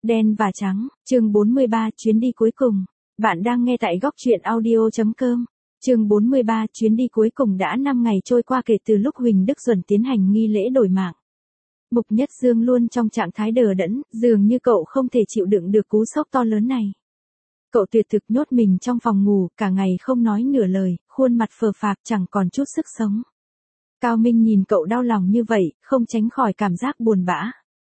Đen và trắng, chương 43, chuyến đi cuối cùng. Bạn đang nghe tại góc truyện audio.com. Chương 43, chuyến đi cuối cùng. Đã 5 ngày trôi qua kể từ lúc Huỳnh Đức Duẩn tiến hành nghi lễ đổi mạng. Mục Nhất Dương luôn trong trạng thái đờ đẫn, dường như cậu không thể chịu đựng được cú sốc to lớn này. Cậu tuyệt thực nhốt mình trong phòng ngủ, cả ngày không nói nửa lời, khuôn mặt phờ phạc chẳng còn chút sức sống. Cao Minh nhìn cậu đau lòng như vậy, không tránh khỏi cảm giác buồn bã.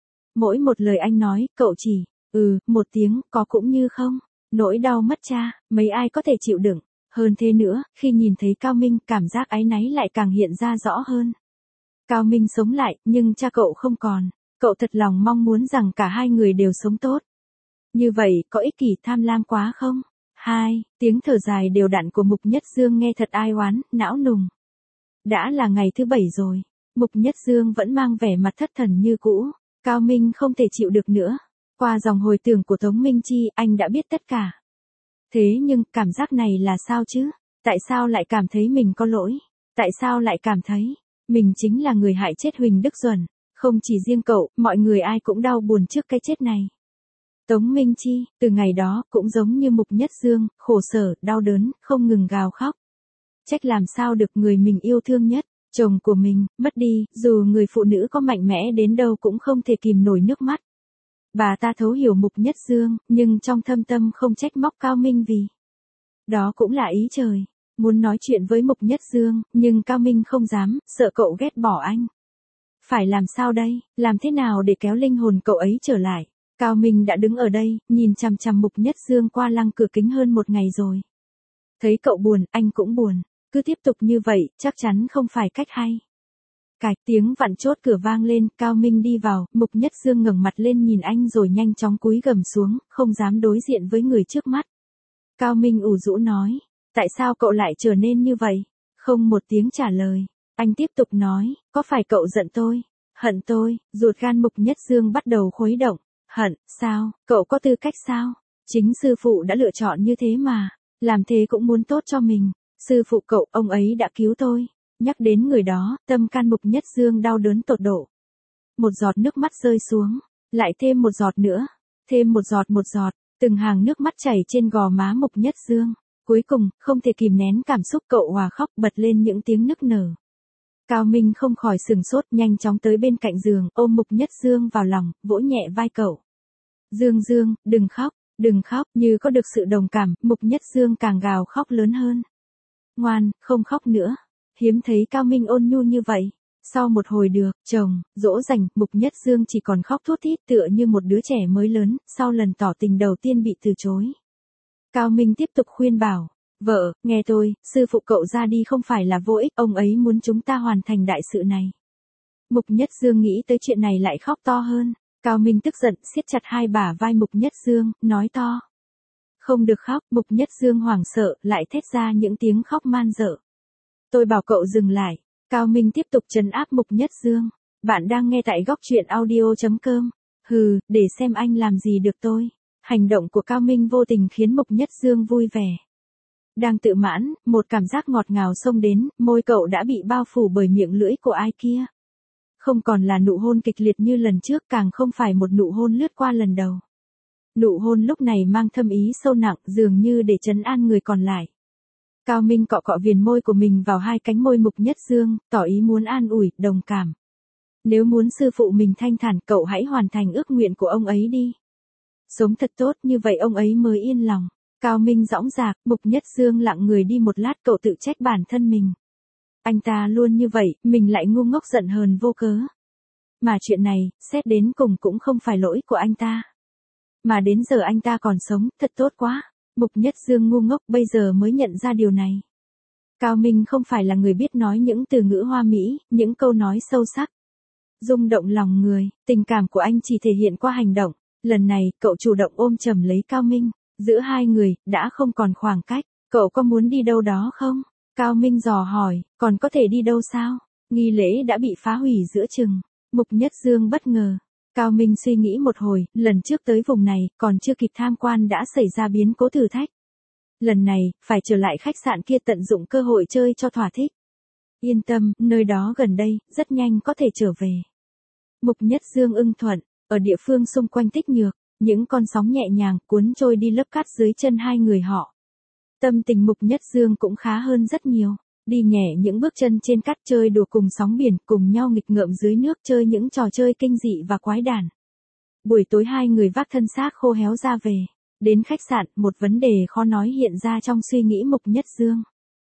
Mỗi một lời anh nói, cậu chỉ, một tiếng, có cũng như không. Nỗi đau mất cha, mấy ai có thể chịu đựng. Hơn thế nữa, khi nhìn thấy Cao Minh, cảm giác áy náy lại càng hiện ra rõ hơn. Cao Minh sống lại, nhưng cha cậu không còn. Cậu thật lòng mong muốn rằng cả hai người đều sống tốt. Như vậy, có ích kỷ tham lam quá không? Tiếng thở dài đều đặn của Mục Nhất Dương nghe thật ai oán, não nùng. Đã là ngày thứ 7 rồi. Mục Nhất Dương vẫn mang vẻ mặt thất thần như cũ. Cao Minh không thể chịu được nữa. Qua dòng hồi tưởng của Tống Minh Chi, anh đã biết tất cả. Thế nhưng, cảm giác này là sao chứ? Tại sao lại cảm thấy mình có lỗi? Tại sao lại cảm thấy mình chính là người hại chết Huỳnh Đức Duẩn? Không chỉ riêng cậu, mọi người ai cũng đau buồn trước cái chết này. Tống Minh Chi, từ ngày đó, cũng giống như Mục Nhất Dương, khổ sở, đau đớn, không ngừng gào khóc. Trách làm sao được người mình yêu thương nhất, chồng của mình, mất đi, dù người phụ nữ có mạnh mẽ đến đâu cũng không thể kìm nổi nước mắt. Bà ta thấu hiểu Mục Nhất Dương, nhưng trong thâm tâm không trách móc Cao Minh vì đó cũng là ý trời. Muốn nói chuyện với Mục Nhất Dương, nhưng Cao Minh không dám, sợ cậu ghét bỏ anh. Phải làm sao đây, làm thế nào để kéo linh hồn cậu ấy trở lại? Cao Minh đã đứng ở đây, nhìn chằm chằm Mục Nhất Dương qua lăng cửa kính hơn một ngày rồi. Thấy cậu buồn, anh cũng buồn. Cứ tiếp tục như vậy, chắc chắn không phải cách hay. Cạch tiếng vặn chốt cửa vang lên, Cao Minh đi vào, Mục Nhất Dương ngẩng mặt lên nhìn anh rồi nhanh chóng cúi gằm xuống, không dám đối diện với người trước mắt. Cao Minh ủ rũ nói, tại sao cậu lại trở nên như vậy? Không một tiếng trả lời. Anh tiếp tục nói, có phải cậu giận tôi, hận tôi? Ruột gan Mục Nhất Dương bắt đầu khuấy động. Hận, sao, cậu có tư cách sao? Chính sư phụ đã lựa chọn như thế mà, làm thế cũng muốn tốt cho mình. Sư phụ cậu, ông ấy đã cứu tôi. Nhắc đến người đó, tâm can Mục Nhất Dương đau đớn tột độ. Một giọt nước mắt rơi xuống, lại thêm một giọt nữa, thêm một giọt, từng hàng nước mắt chảy trên gò má Mục Nhất Dương. Cuối cùng, không thể kìm nén cảm xúc cậu hòa khóc bật lên những tiếng nức nở. Cao Minh không khỏi sừng sốt, nhanh chóng tới bên cạnh giường, ôm Mục Nhất Dương vào lòng, vỗ nhẹ vai cậu. Dương, đừng khóc, như có được sự đồng cảm, Mục Nhất Dương càng gào khóc lớn hơn. Ngoan, không khóc nữa. Hiếm thấy Cao Minh ôn nhu như vậy. Sau một hồi chồng, dỗ dành, Mục Nhất Dương chỉ còn khóc thút thít tựa như một đứa trẻ mới lớn, sau lần tỏ tình đầu tiên bị từ chối. Cao Minh tiếp tục khuyên bảo, vợ, nghe tôi, sư phụ cậu ra đi không phải là vô ích, ông ấy muốn chúng ta hoàn thành đại sự này. Mục Nhất Dương nghĩ tới chuyện này lại khóc to hơn. Cao Minh tức giận, siết chặt hai bả vai Mục Nhất Dương, nói to. Không được khóc, Mục Nhất Dương hoảng sợ, lại thét ra những tiếng khóc man dợ. Tôi bảo cậu dừng lại. Cao Minh tiếp tục trấn áp Mục Nhất Dương. Bạn đang nghe tại góc truyện audio.com. Để xem anh làm gì được tôi. Hành động của Cao Minh vô tình khiến Mục Nhất Dương vui vẻ. Đang tự mãn, một cảm giác ngọt ngào xông đến, môi cậu đã bị bao phủ bởi miệng lưỡi của ai kia. Không còn là nụ hôn kịch liệt như lần trước, càng không phải một nụ hôn lướt qua lần đầu. Nụ hôn lúc này mang thâm ý sâu nặng, dường như để trấn an người còn lại. Cao Minh cọ cọ viền môi của mình vào hai cánh môi Mục Nhất Dương, tỏ ý muốn an ủi, đồng cảm. Nếu muốn sư phụ mình thanh thản, cậu hãy hoàn thành ước nguyện của ông ấy đi. Sống thật tốt, như vậy ông ấy mới yên lòng. Cao Minh dõng dạc, Mục Nhất Dương lặng người đi một lát, cậu tự trách bản thân mình. Anh ta luôn như vậy, mình lại ngu ngốc giận hờn vô cớ. Mà chuyện này, xét đến cùng cũng không phải lỗi của anh ta. Mà đến giờ anh ta còn sống, thật tốt quá. Mục Nhất Dương ngu ngốc bây giờ mới nhận ra điều này. Cao Minh không phải là người biết nói những từ ngữ hoa mỹ, những câu nói sâu sắc, rung động lòng người. Tình cảm của anh chỉ thể hiện qua hành động. Lần này, cậu chủ động ôm chầm lấy Cao Minh. Giữa hai người, đã không còn khoảng cách. Cậu có muốn đi đâu đó không? Cao Minh dò hỏi, còn có thể đi đâu sao? Nghi lễ đã bị phá hủy giữa chừng. Mục Nhất Dương bất ngờ. Cao Minh suy nghĩ một hồi, lần trước tới vùng này, còn chưa kịp tham quan đã xảy ra biến cố thử thách. Lần này, phải trở lại khách sạn kia tận dụng cơ hội chơi cho thỏa thích. Yên tâm, nơi đó gần đây, rất nhanh có thể trở về. Mục Nhất Dương ưng thuận, ở địa phương xung quanh Tích Nhược, Những con sóng nhẹ nhàng cuốn trôi đi lớp cát dưới chân hai người họ. Tâm tình Mục Nhất Dương cũng khá hơn rất nhiều. Đi nhẹ những bước chân trên cát chơi đùa cùng sóng biển, cùng nhau nghịch ngợm dưới nước chơi những trò chơi kinh dị và quái đản. Buổi tối hai người vác thân xác khô héo ra về. Đến khách sạn, một vấn đề khó nói hiện ra trong suy nghĩ Mục Nhất Dương.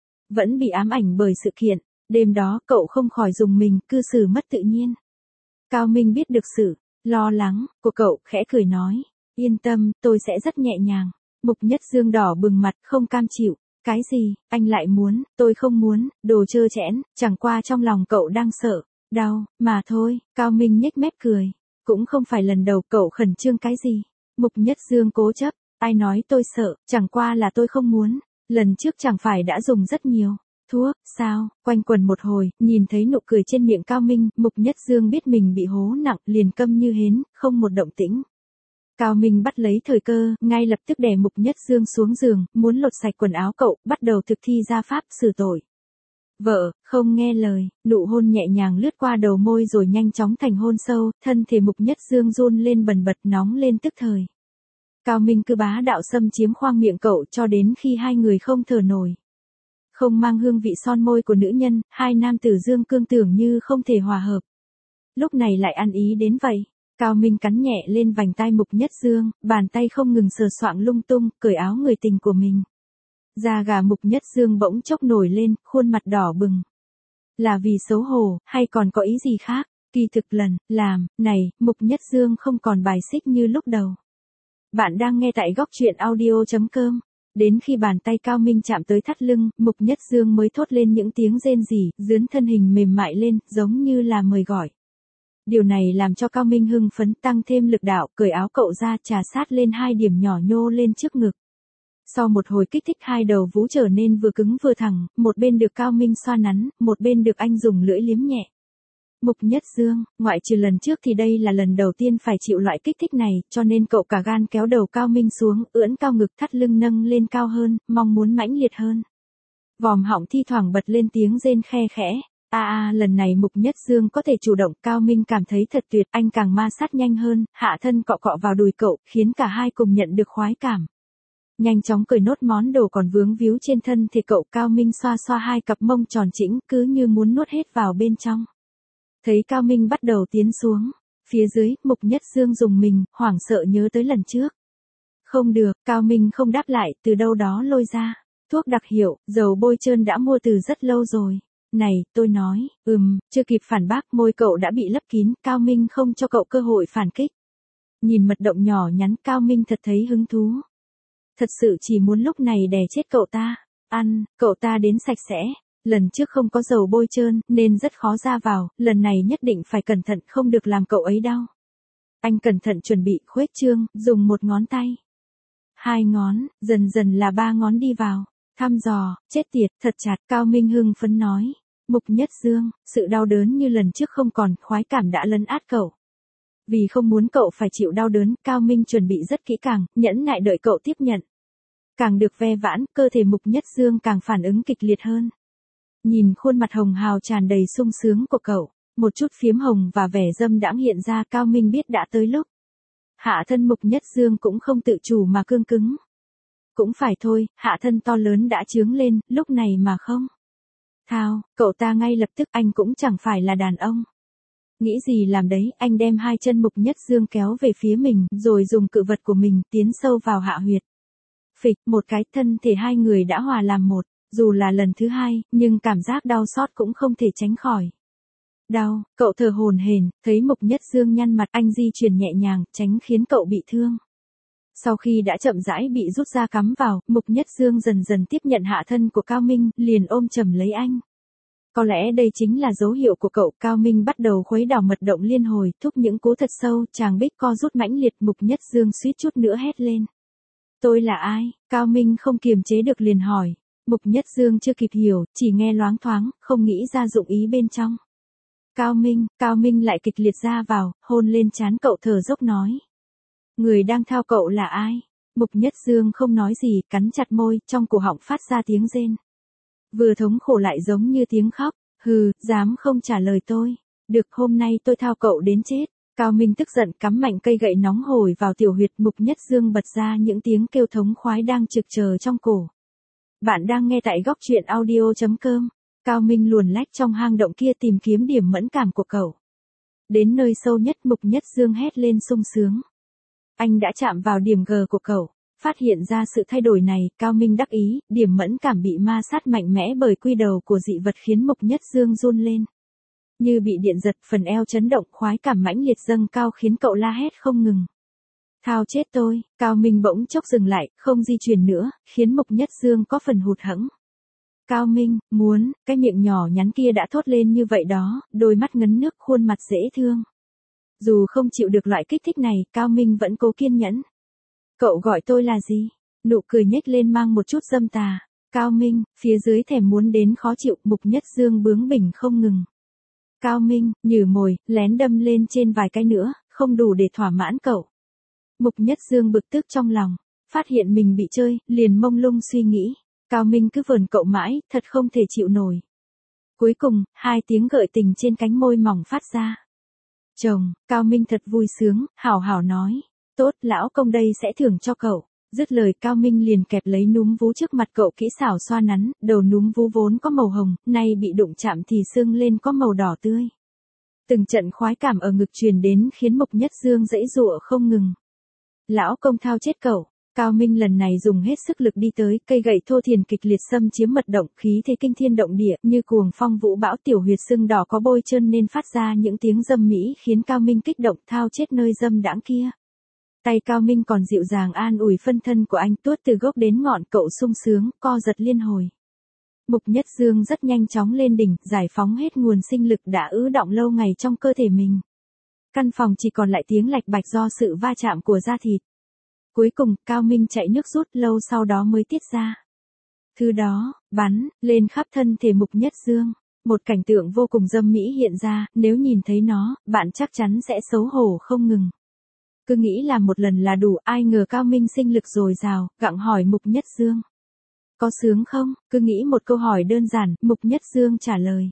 Vẫn bị ám ảnh bởi sự kiện, đêm đó cậu không khỏi rùng mình, cư xử mất tự nhiên. Cao Minh biết được sự lo lắng của cậu, khẽ cười nói, yên tâm, tôi sẽ rất nhẹ nhàng. Mục Nhất Dương đỏ bừng mặt, không cam chịu. Cái gì, anh lại muốn, tôi không muốn, đồ trơ trẽn, chẳng qua trong lòng cậu đang sợ, đau, mà thôi. Cao Minh nhếch mép cười. Cũng không phải lần đầu cậu khẩn trương cái gì. Mục Nhất Dương cố chấp, ai nói tôi sợ, chẳng qua là tôi không muốn. Lần trước chẳng phải đã dùng rất nhiều thuốc, sao? Quanh quẩn một hồi, nhìn thấy nụ cười trên miệng Cao Minh, Mục Nhất Dương biết mình bị hố nặng, liền câm như hến, không một động tĩnh. Cao Minh bắt lấy thời cơ, ngay lập tức đè Mục Nhất Dương xuống giường, muốn lột sạch quần áo cậu, bắt đầu thực thi gia pháp xử tội. Vợ, không nghe lời, nụ hôn nhẹ nhàng lướt qua đầu môi rồi nhanh chóng thành hôn sâu, thân thể Mục Nhất Dương run lên bần bật, nóng lên tức thời. Cao Minh cứ bá đạo xâm chiếm khoang miệng cậu cho đến khi hai người không thở nổi. Không mang hương vị son môi của nữ nhân, hai nam tử dương cương tưởng như không thể hòa hợp. Lúc này lại ăn ý đến vậy. Cao Minh cắn nhẹ lên vành tai Mục Nhất Dương, bàn tay không ngừng sờ soạng lung tung, cởi áo người tình của mình. Da gà Mục Nhất Dương bỗng chốc nổi lên, khuôn mặt đỏ bừng. Là vì xấu hổ, hay còn có ý gì khác? Kỳ thực lần làm này, Mục Nhất Dương không còn bài xích như lúc đầu. Bạn đang nghe tại góc truyện audio.com. Đến khi bàn tay Cao Minh chạm tới thắt lưng, Mục Nhất Dương mới thốt lên những tiếng rên rỉ, dướn thân hình mềm mại lên, giống như là mời gọi. Điều này làm cho Cao Minh hưng phấn, tăng thêm lực đạo, cởi áo cậu ra, trà sát lên hai điểm nhỏ nhô lên trước ngực. Sau một hồi kích thích, hai đầu vú trở nên vừa cứng vừa thẳng, một bên được Cao Minh xoa nắn, một bên được anh dùng lưỡi liếm nhẹ. Mục Nhất Dương, ngoại trừ lần trước thì đây là lần đầu tiên phải chịu loại kích thích này, cho nên cậu cả gan kéo đầu Cao Minh xuống, ưỡn cao ngực, thắt lưng nâng lên cao hơn, mong muốn mãnh liệt hơn. Vòm họng thi thoảng bật lên tiếng rên khe khẽ. Lần này Mục Nhất Dương có thể chủ động, Cao Minh cảm thấy thật tuyệt, anh càng ma sát nhanh hơn, hạ thân cọ cọ vào đùi cậu, khiến cả hai cùng nhận được khoái cảm. Nhanh chóng cởi nốt món đồ còn vướng víu trên thân thể cậu, Cao Minh xoa xoa hai cặp mông tròn trĩnh, cứ như muốn nuốt hết vào bên trong. Thấy Cao Minh bắt đầu tiến xuống, phía dưới, Mục Nhất Dương rùng mình, hoảng sợ nhớ tới lần trước. Không được, Cao Minh không đáp lại, từ đâu đó lôi ra. Thuốc đặc hiệu, dầu bôi trơn đã mua từ rất lâu rồi. Này, tôi nói, chưa kịp phản bác, môi cậu đã bị lấp kín, Cao Minh không cho cậu cơ hội phản kích. Nhìn mật động nhỏ nhắn, Cao Minh thật thấy hứng thú. Thật sự chỉ muốn lúc này đè chết cậu ta. Cậu ta đến sạch sẽ. Lần trước không có dầu bôi trơn, nên rất khó ra vào, lần này nhất định phải cẩn thận, không được làm cậu ấy đau. Anh cẩn thận chuẩn bị, khuếch trương, dùng một ngón tay. Hai ngón, dần dần là ba ngón đi vào. Thăm dò, chết tiệt, thật chặt, Cao Minh hưng phấn nói. Mục Nhất Dương, sự đau đớn như lần trước không còn, khoái cảm đã lấn át cậu. Vì không muốn cậu phải chịu đau đớn, Cao Minh chuẩn bị rất kỹ càng, nhẫn nại đợi cậu tiếp nhận. Càng được ve vãn, cơ thể Mục Nhất Dương càng phản ứng kịch liệt hơn. Nhìn khuôn mặt hồng hào tràn đầy sung sướng của cậu, một chút phiếm hồng và vẻ dâm đãng hiện ra, Cao Minh biết đã tới lúc. Hạ thân Mục Nhất Dương cũng không tự chủ mà cương cứng. Cũng phải thôi, hạ thân to lớn đã chướng lên, lúc này mà không. Thao, cậu ta ngay lập tức, anh cũng chẳng phải là đàn ông. Nghĩ gì làm đấy, anh đem hai chân Mục Nhất Dương kéo về phía mình, rồi dùng cự vật của mình tiến sâu vào hạ huyệt. Phịch, một cái, thân thể hai người đã hòa làm một. Dù là lần thứ hai, nhưng cảm giác đau xót cũng không thể tránh khỏi. Đau, cậu thở hổn hển, thấy Mục Nhất Dương nhăn mặt, anh di chuyển nhẹ nhàng, tránh khiến cậu bị thương. Sau khi đã chậm rãi bị rút ra cắm vào, Mục Nhất Dương dần dần tiếp nhận hạ thân của Cao Minh, liền ôm chầm lấy anh. Có lẽ đây chính là dấu hiệu của cậu, Cao Minh bắt đầu khuấy đảo mật động liên hồi, thúc những cú thật sâu, chàng bích co rút mãnh liệt, Mục Nhất Dương suýt chút nữa hét lên. Tôi là ai? Cao Minh không kiềm chế được liền hỏi. Mục Nhất Dương chưa kịp hiểu, chỉ nghe loáng thoáng, không nghĩ ra dụng ý bên trong. Cao Minh lại kịch liệt ra vào, hôn lên trán cậu, thở dốc nói. Người đang thao cậu là ai? Mục Nhất Dương không nói gì, cắn chặt môi, trong cổ họng phát ra tiếng rên. Vừa thống khổ lại giống như tiếng khóc, dám không trả lời tôi. Được, hôm nay tôi thao cậu đến chết. Cao Minh tức giận cắm mạnh cây gậy nóng hổi vào tiểu huyệt. Mục Nhất Dương bật ra những tiếng kêu thống khoái đang trực chờ trong cổ. Bạn đang nghe tại góc truyện audio.com. Cao Minh luồn lách trong hang động kia tìm kiếm điểm mẫn cảm của cậu. Đến nơi sâu nhất Mục Nhất Dương hét lên sung sướng. Anh đã chạm vào điểm G của cậu. Phát hiện ra sự thay đổi này, Cao Minh đắc ý, điểm mẫn cảm bị ma sát mạnh mẽ bởi quy đầu của dị vật khiến Mục Nhất Dương run lên. Như bị điện giật, phần eo chấn động, khoái cảm mãnh liệt dâng cao khiến cậu la hét không ngừng. Thao chết tôi, Cao Minh bỗng chốc dừng lại, không di chuyển nữa, khiến Mục Nhất Dương có phần hụt hẫng. Cao Minh, muốn, cái miệng nhỏ nhắn kia đã thốt lên như vậy đó, đôi mắt ngấn nước, khuôn mặt dễ thương. Dù không chịu được loại kích thích này, Cao Minh vẫn cố kiên nhẫn. Cậu gọi tôi là gì? Nụ cười nhếch lên mang một chút dâm tà. Cao Minh, phía dưới thèm muốn đến khó chịu, Mục Nhất Dương bướng bỉnh không ngừng. Cao Minh, nhử mồi, lén đâm lên trên vài cái nữa, không đủ để thỏa mãn cậu. Mục Nhất Dương bực tức trong lòng, phát hiện mình bị chơi, liền mông lung suy nghĩ. Cao Minh cứ vờn cậu mãi, thật không thể chịu nổi. Cuối cùng, 2 tiếng gợi tình trên cánh môi mỏng phát ra. Chồng, Cao Minh thật vui sướng, hảo hảo nói. Tốt, lão công đây sẽ thưởng cho cậu. Dứt lời Cao Minh liền kẹp lấy núm vú trước mặt cậu kỹ xảo xoa nắn, đầu núm vú vốn có màu hồng, nay bị đụng chạm thì sưng lên có màu đỏ tươi. Từng trận khoái cảm ở ngực truyền đến khiến Mục Nhất Dương giãy giụa không ngừng. Lão công thao chết cậu. Cao Minh lần này dùng hết sức lực đi tới, cây gậy thô thiền kịch liệt xâm chiếm mật động, khí thế kinh thiên động địa, như cuồng phong vũ bão, tiểu huyệt sưng đỏ có bôi trơn nên phát ra những tiếng dâm mỹ khiến Cao Minh kích động thao chết nơi dâm đãng kia. Tay Cao Minh còn dịu dàng an ủi phân thân của anh, tuốt từ gốc đến ngọn, cậu sung sướng, co giật liên hồi. Mục Nhất Dương rất nhanh chóng lên đỉnh, giải phóng hết nguồn sinh lực đã ứ đọng lâu ngày trong cơ thể mình. Căn phòng chỉ còn lại tiếng lạch bạch do sự va chạm của da thịt. Cuối cùng, Cao Minh chạy nước rút, lâu sau đó mới tiết ra. Thứ đó, bắn, lên khắp thân thể Mục Nhất Dương. Một cảnh tượng vô cùng dâm mỹ hiện ra, nếu nhìn thấy nó, bạn chắc chắn sẽ xấu hổ không ngừng. Cứ nghĩ là một lần là đủ, ai ngờ Cao Minh sinh lực dồi dào, gặng hỏi Mục Nhất Dương. Có sướng không? Cứ nghĩ một câu hỏi đơn giản, Mục Nhất Dương trả lời.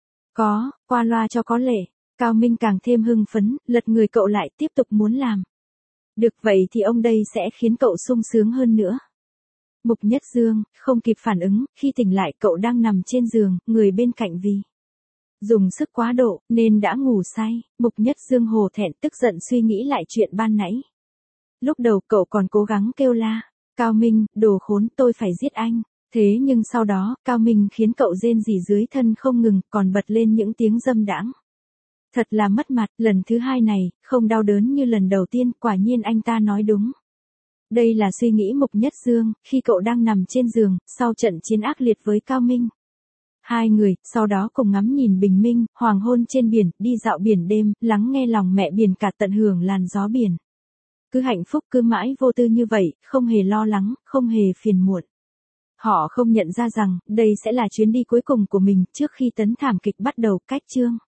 Có, qua loa cho có lệ. Cao Minh càng thêm hưng phấn, lật người cậu lại, tiếp tục muốn làm. Được vậy thì ông đây sẽ khiến cậu sung sướng hơn nữa. Mục Nhất Dương, không kịp phản ứng, khi tỉnh lại cậu đang nằm trên giường, người bên cạnh vì dùng sức quá độ, nên đã ngủ say. Mục Nhất Dương hổ thẹn tức giận suy nghĩ lại chuyện ban nãy. Lúc đầu cậu còn cố gắng kêu la. Cao Minh, đồ khốn, tôi phải giết anh. Thế nhưng sau đó, Cao Minh khiến cậu rên rỉ dưới thân không ngừng, còn bật lên những tiếng dâm đãng. Thật là mất mặt, lần thứ 2 này, không đau đớn như lần đầu tiên, quả nhiên anh ta nói đúng. Đây là suy nghĩ Mục Nhất Dương, khi cậu đang nằm trên giường, sau trận chiến ác liệt với Cao Minh. 2 người, sau đó cùng ngắm nhìn bình minh, hoàng hôn trên biển, đi dạo biển đêm, lắng nghe lòng mẹ biển cả, tận hưởng làn gió biển. Cứ hạnh phúc cứ mãi vô tư như vậy, không hề lo lắng, không hề phiền muộn. Họ không nhận ra rằng, đây sẽ là chuyến đi cuối cùng của mình, trước khi tấn thảm kịch bắt đầu. Cách chương